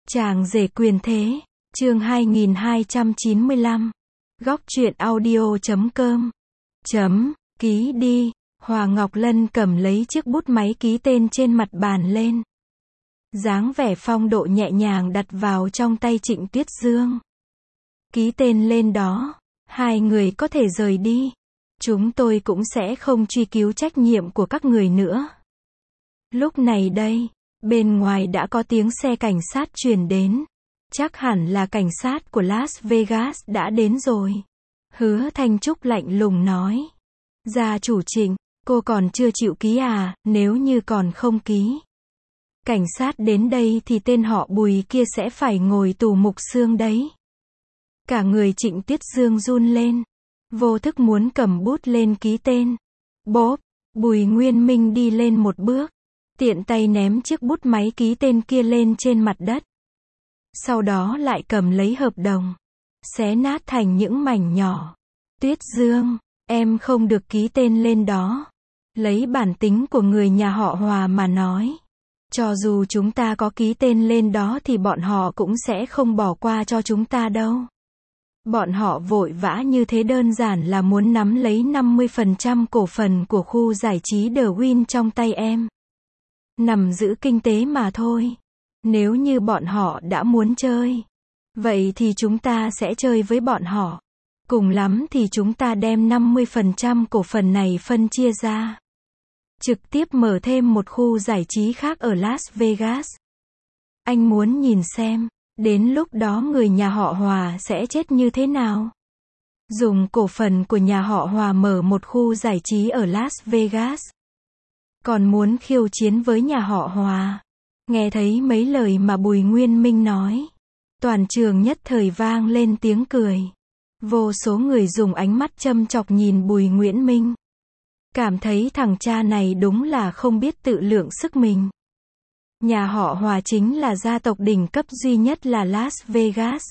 Chàng rể quyền thế, chương 2295. Góc truyện audio.com. Ký đi. Hòa Ngọc Lân cầm lấy chiếc bút máy ký tên trên mặt bàn lên. Dáng vẻ phong độ nhẹ nhàng đặt vào trong tay Trịnh Tuyết Dương. Ký tên lên đó, hai người có thể rời đi. Chúng tôi cũng sẽ không truy cứu trách nhiệm của các người nữa. Lúc này đây, bên ngoài đã có tiếng xe cảnh sát truyền đến. Chắc hẳn là cảnh sát của Las Vegas đã đến rồi. Hứa Thanh Trúc lạnh lùng nói. Gia chủ Trịnh, cô còn chưa chịu ký à, nếu như còn không ký. Cảnh sát đến đây thì tên họ Bùi kia sẽ phải ngồi tù mục xương đấy. Cả người Trịnh Tuyết Dương run lên. Vô thức muốn cầm bút lên ký tên. Bốp, Bùi Nguyên Minh đi lên một bước. Tiện tay ném chiếc bút máy ký tên kia lên trên mặt đất. Sau đó lại cầm lấy hợp đồng. Xé nát thành những mảnh nhỏ. Tuyết Dương, em không được ký tên lên đó. Lấy bản tính của người nhà họ Hòa mà nói. Cho dù chúng ta có ký tên lên đó thì bọn họ cũng sẽ không bỏ qua cho chúng ta đâu. Bọn họ vội vã như thế đơn giản là muốn nắm lấy 50% cổ phần của khu giải trí The Win trong tay em. Nằm giữ kinh tế mà thôi. Nếu như bọn họ đã muốn chơi, vậy thì chúng ta sẽ chơi với bọn họ. Cùng lắm thì chúng ta đem 50% cổ phần này phân chia ra. Trực tiếp mở thêm một khu giải trí khác ở Las Vegas. Anh muốn nhìn xem, đến lúc đó người nhà họ Hòa sẽ chết như thế nào? Dùng cổ phần của nhà họ Hòa mở một khu giải trí ở Las Vegas. Còn muốn khiêu chiến với nhà họ Hòa. Nghe thấy mấy lời mà Bùi Nguyên Minh nói. Toàn trường nhất thời vang lên tiếng cười. Vô số người dùng ánh mắt châm chọc nhìn Bùi Nguyễn Minh. Cảm thấy thằng cha này đúng là không biết tự lượng sức mình. Nhà họ Hòa chính là gia tộc đỉnh cấp duy nhất là Las Vegas.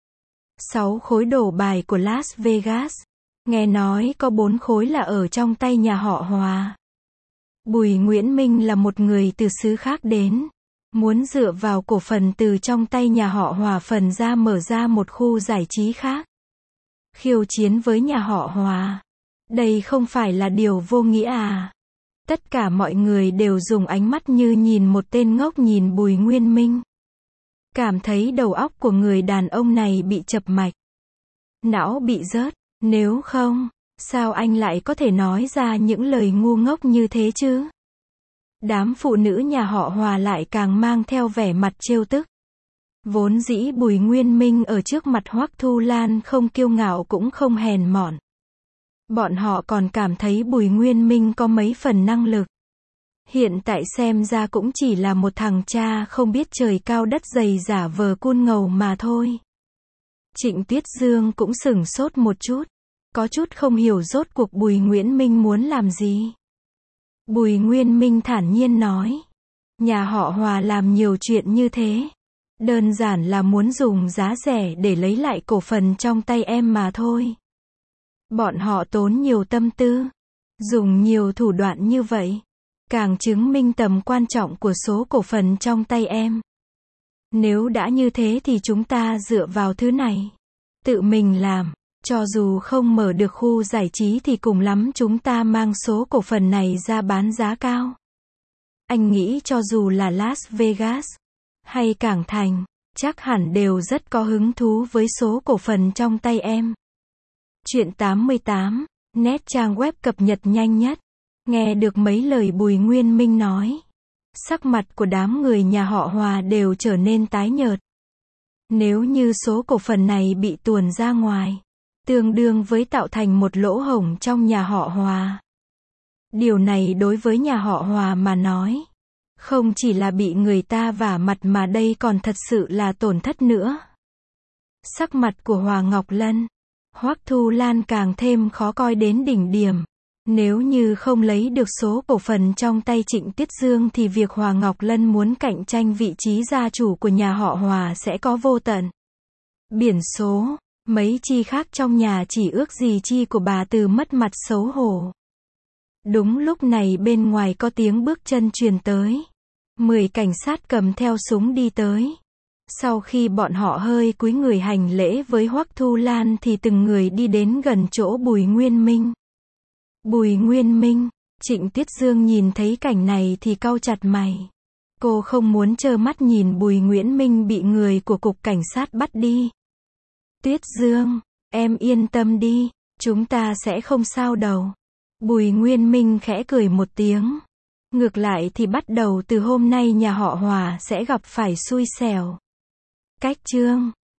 6 khối đổ bài của Las Vegas. Nghe nói có 4 khối là ở trong tay nhà họ Hòa. Bùi Nguyễn Minh là một người từ xứ khác đến. Muốn dựa vào cổ phần từ trong tay nhà họ Hòa phần ra mở ra một khu giải trí khác. Khiêu chiến với nhà họ Hòa. Đây không phải là điều vô nghĩa à? Tất cả mọi người đều dùng ánh mắt như nhìn một tên ngốc nhìn Bùi Nguyên Minh. Cảm thấy đầu óc của người đàn ông này bị chập mạch. Não bị rớt, nếu không, sao anh lại có thể nói ra những lời ngu ngốc như thế chứ? Đám phụ nữ nhà họ Hòa lại càng mang theo vẻ mặt trêu tức. Vốn dĩ Bùi Nguyên Minh ở trước mặt Hoắc Thu Lan không kiêu ngạo cũng không hèn mọn. Bọn họ còn cảm thấy Bùi Nguyên Minh có mấy phần năng lực. Hiện tại xem ra cũng chỉ là một thằng cha không biết trời cao đất dày giả vờ côn ngầu mà thôi. Trịnh Tuyết Dương cũng sửng sốt một chút. Có chút không hiểu rốt cuộc Bùi Nguyễn Minh muốn làm gì. Bùi Nguyên Minh thản nhiên nói. Nhà họ Hòa làm nhiều chuyện như thế. Đơn giản là muốn dùng giá rẻ để lấy lại cổ phần trong tay em mà thôi. Bọn họ tốn nhiều tâm tư. Dùng nhiều thủ đoạn như vậy. Càng chứng minh tầm quan trọng của số cổ phần trong tay em. Nếu đã như thế thì chúng ta dựa vào thứ này. Tự mình làm. Cho dù không mở được khu giải trí thì cùng lắm chúng ta mang số cổ phần này ra bán giá cao. Anh nghĩ cho dù là Las Vegas hay Cảng Thành, chắc hẳn đều rất có hứng thú với số cổ phần trong tay em. Chuyện 88, net trang web cập nhật nhanh nhất. Nghe được mấy lời Bùi Nguyên Minh nói, sắc mặt của đám người nhà họ Hòa đều trở nên tái nhợt. Nếu như số cổ phần này bị tuồn ra ngoài, tương đương với tạo thành một lỗ hổng trong nhà họ Hòa. Điều này đối với nhà họ Hòa mà nói, không chỉ là bị người ta vả mặt mà đây còn thật sự là tổn thất nữa. Sắc mặt của Hòa Ngọc Lân, Hoắc Thu Lan càng thêm khó coi đến đỉnh điểm. Nếu như không lấy được số cổ phần trong tay Trịnh Tuyết Dương thì việc Hòa Ngọc Lân muốn cạnh tranh vị trí gia chủ của nhà họ Hòa sẽ có vô tận. Biển số, mấy chi khác trong nhà chỉ ước gì chi của bà Từ mất mặt xấu hổ. Đúng lúc này bên ngoài có tiếng bước chân truyền tới. 10 cảnh sát cầm theo súng đi tới. Sau khi bọn họ hơi cúi người hành lễ với Hoắc Thu Lan thì từng người đi đến gần chỗ Bùi Nguyên Minh. Bùi Nguyên Minh, Trịnh Tuyết Dương nhìn thấy cảnh này thì cau chặt mày. Cô không muốn trơ mắt nhìn Bùi Nguyễn Minh bị người của cục cảnh sát bắt đi. Tuyết Dương, em yên tâm đi, chúng ta sẽ không sao đâu. Bùi Nguyên Minh khẽ cười một tiếng. Ngược lại thì bắt đầu từ hôm nay nhà họ Hòa sẽ gặp phải xui xẻo. Cách chương